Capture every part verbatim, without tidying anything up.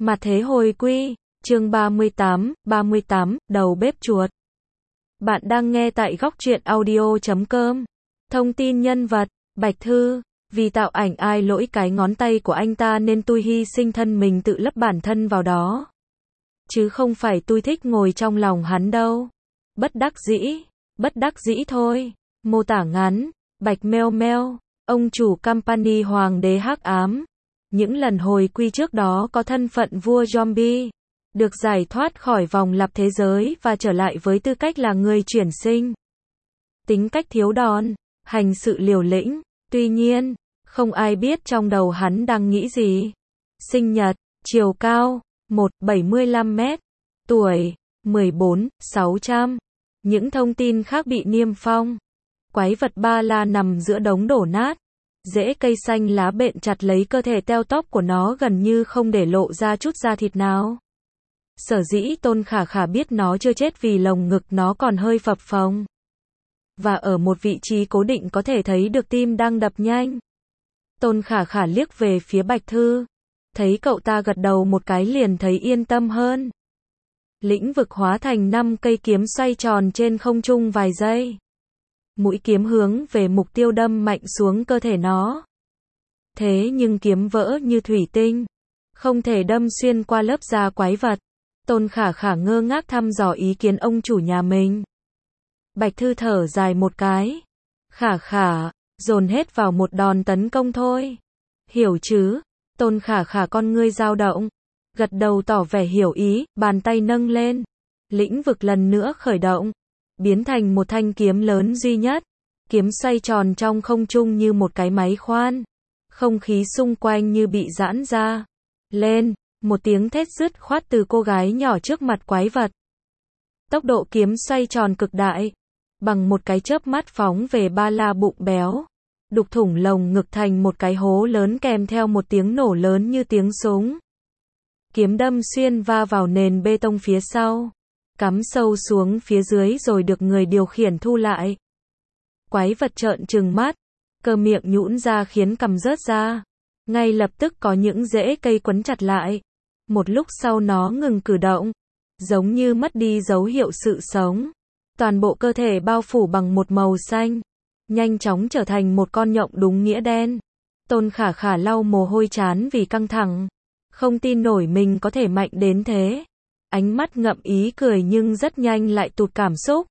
Mặt thế hồi quy, chương ba mươi tám, ba mươi tám, đầu bếp chuột. Bạn đang nghe tại góc truyện audio chấm com. Thông tin nhân vật, Bạch Thư, vì tạo ảnh ai lỗi cái ngón tay của anh ta nên tôi hy sinh thân mình tự lấp bản thân vào đó. Chứ không phải tôi thích ngồi trong lòng hắn đâu. Bất đắc dĩ, bất đắc dĩ thôi. Mô tả ngắn, Bạch Meo Meo, ông chủ company Hoàng đế hắc ám. Những lần hồi quy trước đó có thân phận vua zombie, được giải thoát khỏi vòng lặp thế giới và trở lại với tư cách là người chuyển sinh. Tính cách thiếu đòn, hành sự liều lĩnh, tuy nhiên, không ai biết trong đầu hắn đang nghĩ gì. Sinh nhật, chiều cao, một phẩy bảy mươi lăm mét, tuổi, mười bốn, sáu trăm. Những thông tin khác bị niêm phong. Quái vật ba la nằm giữa đống đổ nát. Rễ cây xanh lá bện chặt lấy cơ thể teo tóp của nó gần như không để lộ ra chút da thịt nào. Sở dĩ Tôn Khả Khả biết nó chưa chết vì lồng ngực nó còn hơi phập phồng. Và ở một vị trí cố định có thể thấy được tim đang đập nhanh. Tôn Khả Khả liếc về phía Bạch Thư. Thấy cậu ta gật đầu một cái liền thấy yên tâm hơn. Lĩnh vực hóa thành năm cây kiếm xoay tròn trên không trung vài giây. Mũi kiếm hướng về mục tiêu đâm mạnh xuống cơ thể nó. Thế nhưng kiếm vỡ như thủy tinh, không thể đâm xuyên qua lớp da quái vật. Tôn Khả Khả ngơ ngác thăm dò ý kiến ông chủ nhà mình. Bạch Thư thở dài một cái. Khả Khả, dồn hết vào một đòn tấn công thôi. Hiểu chứ? Tôn Khả Khả con ngươi dao động, gật đầu tỏ vẻ hiểu ý, bàn tay nâng lên. Lĩnh vực lần nữa khởi động, biến thành một thanh kiếm lớn duy nhất. Kiếm xoay tròn trong không trung như một cái máy khoan. Không khí xung quanh như bị giãn ra. Lên, một tiếng thét dứt khoát từ cô gái nhỏ trước mặt quái vật. Tốc độ kiếm xoay tròn cực đại. Bằng một cái chớp mắt phóng về ba la bụng béo. Đục thủng lồng ngực thành một cái hố lớn kèm theo một tiếng nổ lớn như tiếng súng. Kiếm đâm xuyên va vào nền bê tông phía sau. Cắm sâu xuống phía dưới rồi được người điều khiển thu lại. Quái vật trợn trừng mắt, cơ miệng nhũn ra khiến cằm rớt ra. Ngay lập tức có những rễ cây quấn chặt lại. Một lúc sau nó ngừng cử động, giống như mất đi dấu hiệu sự sống. Toàn bộ cơ thể bao phủ bằng một màu xanh, nhanh chóng trở thành một con nhộng đúng nghĩa đen. Tôn Khả Khả lau mồ hôi trán vì căng thẳng, không tin nổi mình có thể mạnh đến thế. Ánh mắt ngậm ý cười nhưng rất nhanh lại tụt cảm xúc.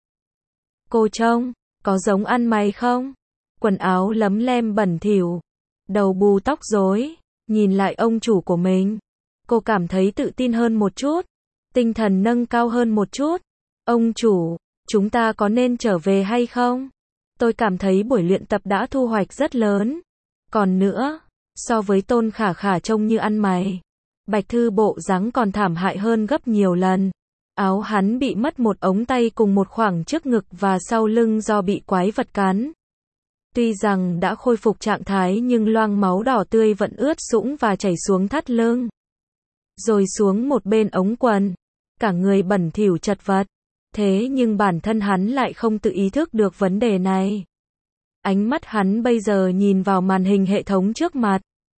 Cô trông có giống ăn mày không? Quần áo lấm lem bẩn thỉu, đầu bù tóc rối, nhìn lại ông chủ của mình. Cô cảm thấy tự tin hơn một chút, tinh thần nâng cao hơn một chút. Ông chủ, chúng ta có nên trở về hay không? Tôi cảm thấy buổi luyện tập đã thu hoạch rất lớn. Còn nữa, so với Tôn Khả Khả trông như ăn mày, Bạch Thư bộ dáng còn thảm hại hơn gấp nhiều lần. Áo hắn bị mất một ống tay cùng một khoảng trước ngực và sau lưng do bị quái vật cắn. Tuy rằng đã khôi phục trạng thái nhưng loang máu đỏ tươi vẫn ướt sũng và chảy xuống thắt lưng. Rồi xuống một bên ống quần. Cả người bẩn thỉu chật vật. Thế nhưng bản thân hắn lại không tự ý thức được vấn đề này. Ánh mắt hắn bây giờ nhìn vào màn hình hệ thống trước mặt.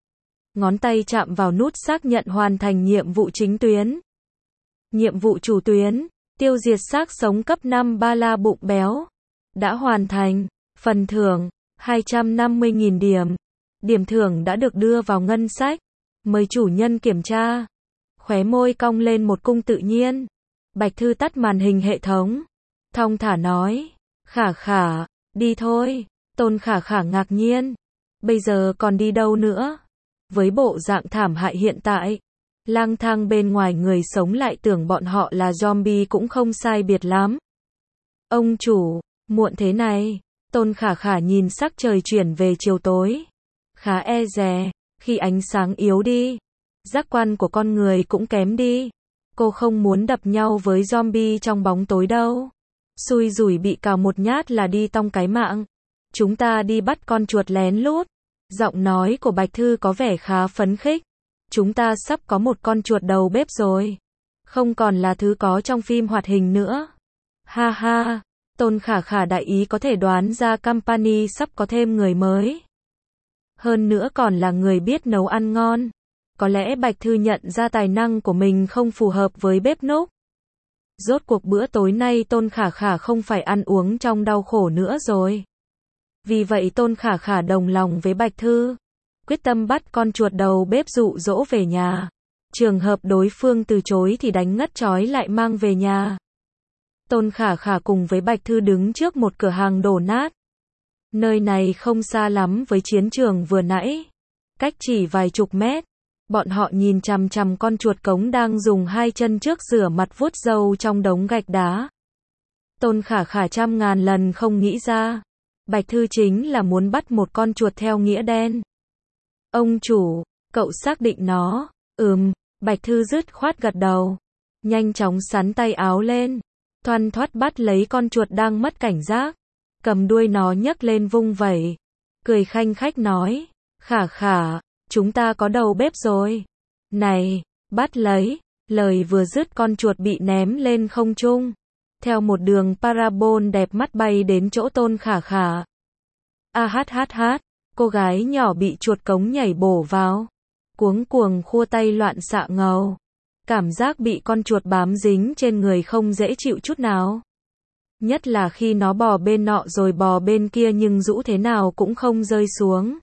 Ngón tay chạm vào nút xác nhận hoàn thành nhiệm vụ chính tuyến. Nhiệm vụ chủ tuyến, tiêu diệt xác sống cấp năm ba la bụng béo. Đã hoàn thành, phần thưởng, hai trăm năm mươi nghìn điểm. Điểm thưởng đã được đưa vào ngân sách. Mời chủ nhân kiểm tra. Khóe môi cong lên một cung tự nhiên. Bạch Thư tắt màn hình hệ thống. Thong thả nói. Khả Khả, đi thôi. Tôn Khả Khả ngạc nhiên. Bây giờ còn đi đâu nữa? Với bộ dạng thảm hại hiện tại, lang thang bên ngoài người sống lại tưởng bọn họ là zombie cũng không sai biệt lắm. Ông chủ, muộn thế này. Tôn Khả Khả nhìn sắc trời chuyển về chiều tối. Khá e dè, khi ánh sáng yếu đi, giác quan của con người cũng kém đi. Cô không muốn đập nhau với zombie trong bóng tối đâu. Xui rủi bị cào một nhát là đi tong cái mạng. Chúng ta đi bắt con chuột lén lút. Giọng nói của Bạch Thư có vẻ khá phấn khích. Chúng ta sắp có một con chuột đầu bếp rồi. Không còn là thứ có trong phim hoạt hình nữa. Ha ha, Tôn Khả Khả đại ý có thể đoán ra company sắp có thêm người mới. Hơn nữa còn là người biết nấu ăn ngon. Có lẽ Bạch Thư nhận ra tài năng của mình không phù hợp với bếp núc. Rốt cuộc bữa tối nay Tôn Khả Khả không phải ăn uống trong đau khổ nữa rồi. Vì vậy Tôn Khả Khả đồng lòng với Bạch Thư, quyết tâm bắt con chuột đầu bếp dụ dỗ về nhà. Trường hợp đối phương từ chối thì đánh ngất trói lại mang về nhà. Tôn Khả Khả cùng với Bạch Thư đứng trước một cửa hàng đổ nát. Nơi này không xa lắm với chiến trường vừa nãy, cách chỉ vài chục mét. Bọn họ nhìn chằm chằm con chuột cống đang dùng hai chân trước rửa mặt vuốt râu trong đống gạch đá. Tôn Khả Khả trăm ngàn lần không nghĩ ra, Bạch Thư chính là muốn bắt một con chuột theo nghĩa đen. Ông chủ, cậu xác định nó? Ừm, Bạch Thư dứt khoát gật đầu. Nhanh chóng sắn tay áo lên, thoăn thoắt bắt lấy con chuột đang mất cảnh giác, cầm đuôi nó nhấc lên vung vẩy, cười khanh khách nói, Khả Khả, chúng ta có đầu bếp rồi. Này, bắt lấy. Lời vừa dứt con chuột bị ném lên không trung, theo một đường parabol đẹp mắt bay đến chỗ Tôn Khả Khả. A hát hát hát, cô gái nhỏ bị chuột cống nhảy bổ vào, cuống cuồng khua tay loạn xạ ngầu. Cảm giác bị con chuột bám dính trên người không dễ chịu chút nào. Nhất là khi nó bò bên nọ rồi bò bên kia nhưng rũ thế nào cũng không rơi xuống.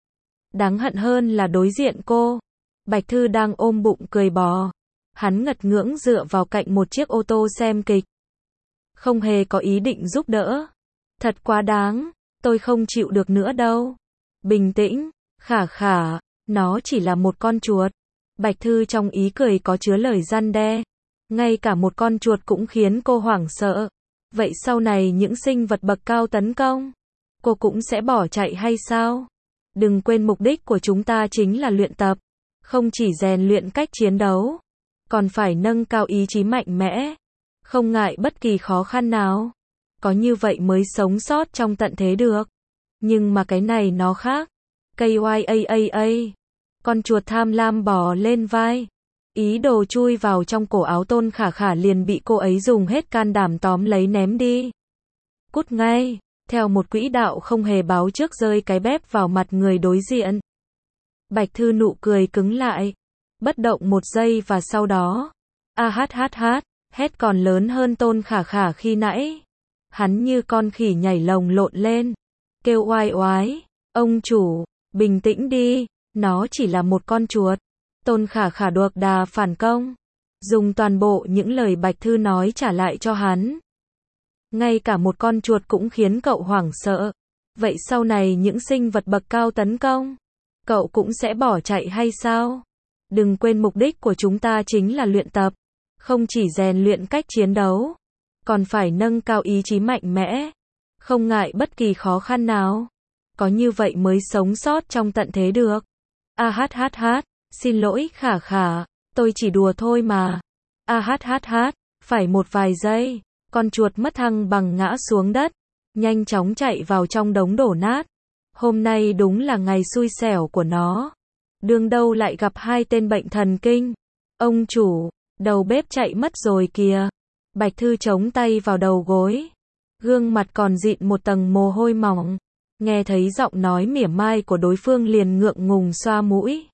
Đáng hận hơn là đối diện cô, Bạch Thư đang ôm bụng cười bò. Hắn ngật ngưỡng dựa vào cạnh một chiếc ô tô xem kịch, không hề có ý định giúp đỡ. Thật quá đáng, tôi không chịu được nữa đâu. Bình tĩnh, Khả Khả, nó chỉ là một con chuột. Bạch Thư trong ý cười có chứa lời răn đe. Ngay cả một con chuột cũng khiến cô hoảng sợ. Vậy sau này những sinh vật bậc cao tấn công, cô cũng sẽ bỏ chạy hay sao? Đừng quên mục đích của chúng ta chính là luyện tập, không chỉ rèn luyện cách chiến đấu, còn phải nâng cao ý chí mạnh mẽ, không ngại bất kỳ khó khăn nào. Có như vậy mới sống sót trong tận thế được. Nhưng mà cái này nó khác. Cây oai a a a. Con chuột tham lam bò lên vai, ý đồ chui vào trong cổ áo Tôn Khả Khả liền bị cô ấy dùng hết can đảm tóm lấy ném đi. Cút ngay, theo một quỹ đạo không hề báo trước rơi cái bếp vào mặt người đối diện. Bạch Thư nụ cười cứng lại, bất động một giây và sau đó, a hát hát hát, hét còn lớn hơn Tôn Khả Khả khi nãy. Hắn như con khỉ nhảy lồng lộn lên, kêu oai oái, ông chủ, bình tĩnh đi, nó chỉ là một con chuột. Tôn Khả Khả đuộc đà phản công, dùng toàn bộ những lời Bạch Thư nói trả lại cho hắn. Ngay cả một con chuột cũng khiến cậu hoảng sợ. Vậy sau này những sinh vật bậc cao tấn công, cậu cũng sẽ bỏ chạy hay sao? Đừng quên mục đích của chúng ta chính là luyện tập, không chỉ rèn luyện cách chiến đấu, còn phải nâng cao ý chí mạnh mẽ, không ngại bất kỳ khó khăn nào. Có như vậy mới sống sót trong tận thế được. A hát hát hát, xin lỗi Khả Khả, tôi chỉ đùa thôi mà. A hát hát hát, phải một vài giây, con chuột mất thăng bằng ngã xuống đất, nhanh chóng chạy vào trong đống đổ nát. Hôm nay đúng là ngày xui xẻo của nó. Đường đâu lại gặp hai tên bệnh thần kinh. Ông chủ, đầu bếp chạy mất rồi kìa. Bạch Thư chống tay vào đầu gối, gương mặt còn dịn một tầng mồ hôi mỏng. Nghe thấy giọng nói mỉa mai của đối phương liền ngượng ngùng xoa mũi.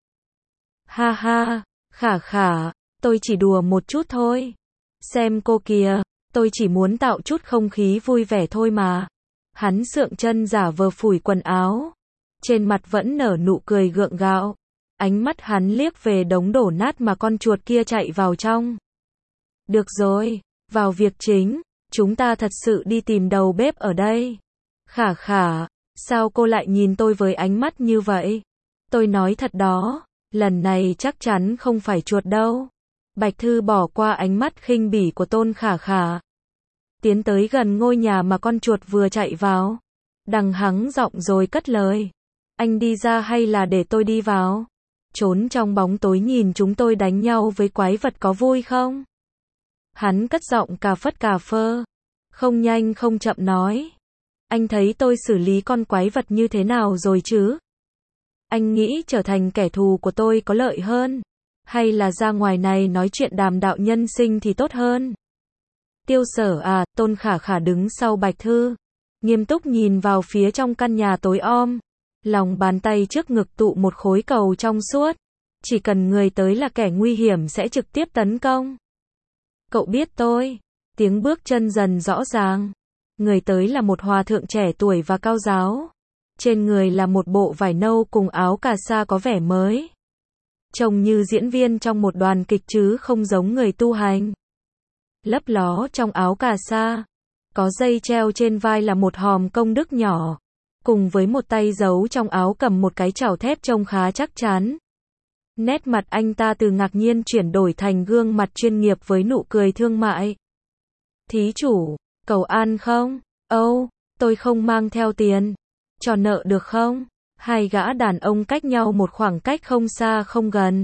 Ha ha, Khả Khả, tôi chỉ đùa một chút thôi. Xem cô kìa, tôi chỉ muốn tạo chút không khí vui vẻ thôi mà. Hắn sượng chân giả vờ phủi quần áo, trên mặt vẫn nở nụ cười gượng gạo. Ánh mắt hắn liếc về đống đổ nát mà con chuột kia chạy vào trong. Được rồi, vào việc chính, chúng ta thật sự đi tìm đầu bếp ở đây. Khả Khả, sao cô lại nhìn tôi với ánh mắt như vậy? Tôi nói thật đó, lần này chắc chắn không phải chuột đâu. Bạch Thư bỏ qua ánh mắt khinh bỉ của Tôn Khả Khả, tiến tới gần ngôi nhà mà con chuột vừa chạy vào. Đằng hắng giọng rồi cất lời. Anh đi ra hay là để tôi đi vào? Trốn trong bóng tối nhìn chúng tôi đánh nhau với quái vật có vui không? Hắn cất giọng cà phất cà phơ, không nhanh không chậm nói. Anh thấy tôi xử lý con quái vật như thế nào rồi chứ? Anh nghĩ trở thành kẻ thù của tôi có lợi hơn, hay là ra ngoài này nói chuyện đàm đạo nhân sinh thì tốt hơn? Tiêu Sở à, Tôn Khả Khả đứng sau Bạch Thư, nghiêm túc nhìn vào phía trong căn nhà tối om, lòng bàn tay trước ngực tụ một khối cầu trong suốt. Chỉ cần người tới là kẻ nguy hiểm sẽ trực tiếp tấn công. Cậu biết tôi. Tiếng bước chân dần rõ ràng. Người tới là một hòa thượng trẻ tuổi và cao ráo. Trên người là một bộ vải nâu cùng áo cà sa có vẻ mới. Trông như diễn viên trong một đoàn kịch chứ không giống người tu hành. Lấp ló trong áo cà sa. Có dây treo trên vai là một hòm công đức nhỏ. Cùng với một tay giấu trong áo cầm một cái chảo thép trông khá chắc chắn. Nét mặt anh ta từ ngạc nhiên chuyển đổi thành gương mặt chuyên nghiệp với nụ cười thương mại. Thí chủ, cầu an không? Âu, tôi không mang theo tiền. Cho nợ được không? Hai gã đàn ông cách nhau một khoảng cách không xa không gần.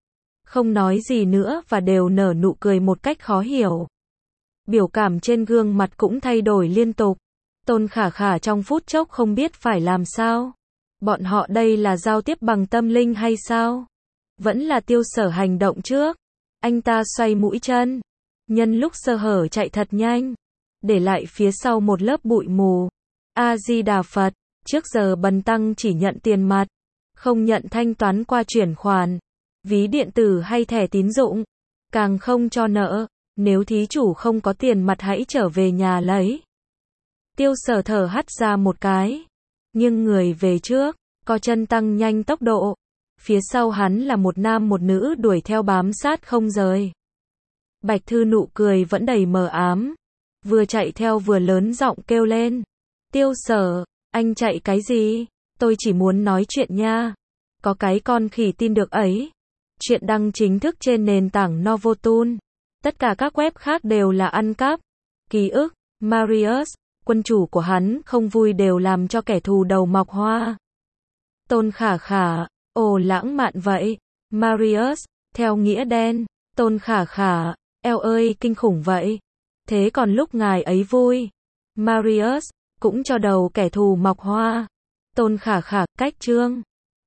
Không nói gì nữa và đều nở nụ cười một cách khó hiểu. Biểu cảm trên gương mặt cũng thay đổi liên tục. Tôn Khả Khả trong phút chốc không biết phải làm sao. Bọn họ đây là giao tiếp bằng tâm linh hay sao? Vẫn là Tiêu Sở hành động trước. Anh ta xoay mũi chân. Nhân lúc sơ hở chạy thật nhanh. Để lại phía sau một lớp bụi mù. A-di-đà Phật. Trước giờ Bần Tăng chỉ nhận tiền mặt. Không nhận thanh toán qua chuyển khoản. Ví điện tử hay thẻ tín dụng. Càng không cho nợ. Nếu thí chủ không có tiền mặt hãy trở về nhà lấy. Tiêu Sở thở hắt ra một cái. Nhưng người về trước. Co chân tăng nhanh tốc độ. Phía sau hắn là một nam một nữ đuổi theo bám sát không rời. Bạch Thư nụ cười vẫn đầy mờ ám. Vừa chạy theo vừa lớn giọng kêu lên. Tiêu Sở, anh chạy cái gì? Tôi chỉ muốn nói chuyện nha. Có cái con khỉ tin được ấy. Chuyện đăng chính thức trên nền tảng Novotune. Tất cả các web khác đều là ăn cắp. Ký ức, Marius, quân chủ của hắn không vui đều làm cho kẻ thù đầu mọc hoa. Tôn Khả Khả, ồ lãng mạn vậy. Marius, theo nghĩa đen. Tôn Khả Khả, eo ơi kinh khủng vậy. Thế còn lúc ngài ấy vui. Marius, cũng cho đầu kẻ thù mọc hoa. Tôn Khả Khả, cách chương.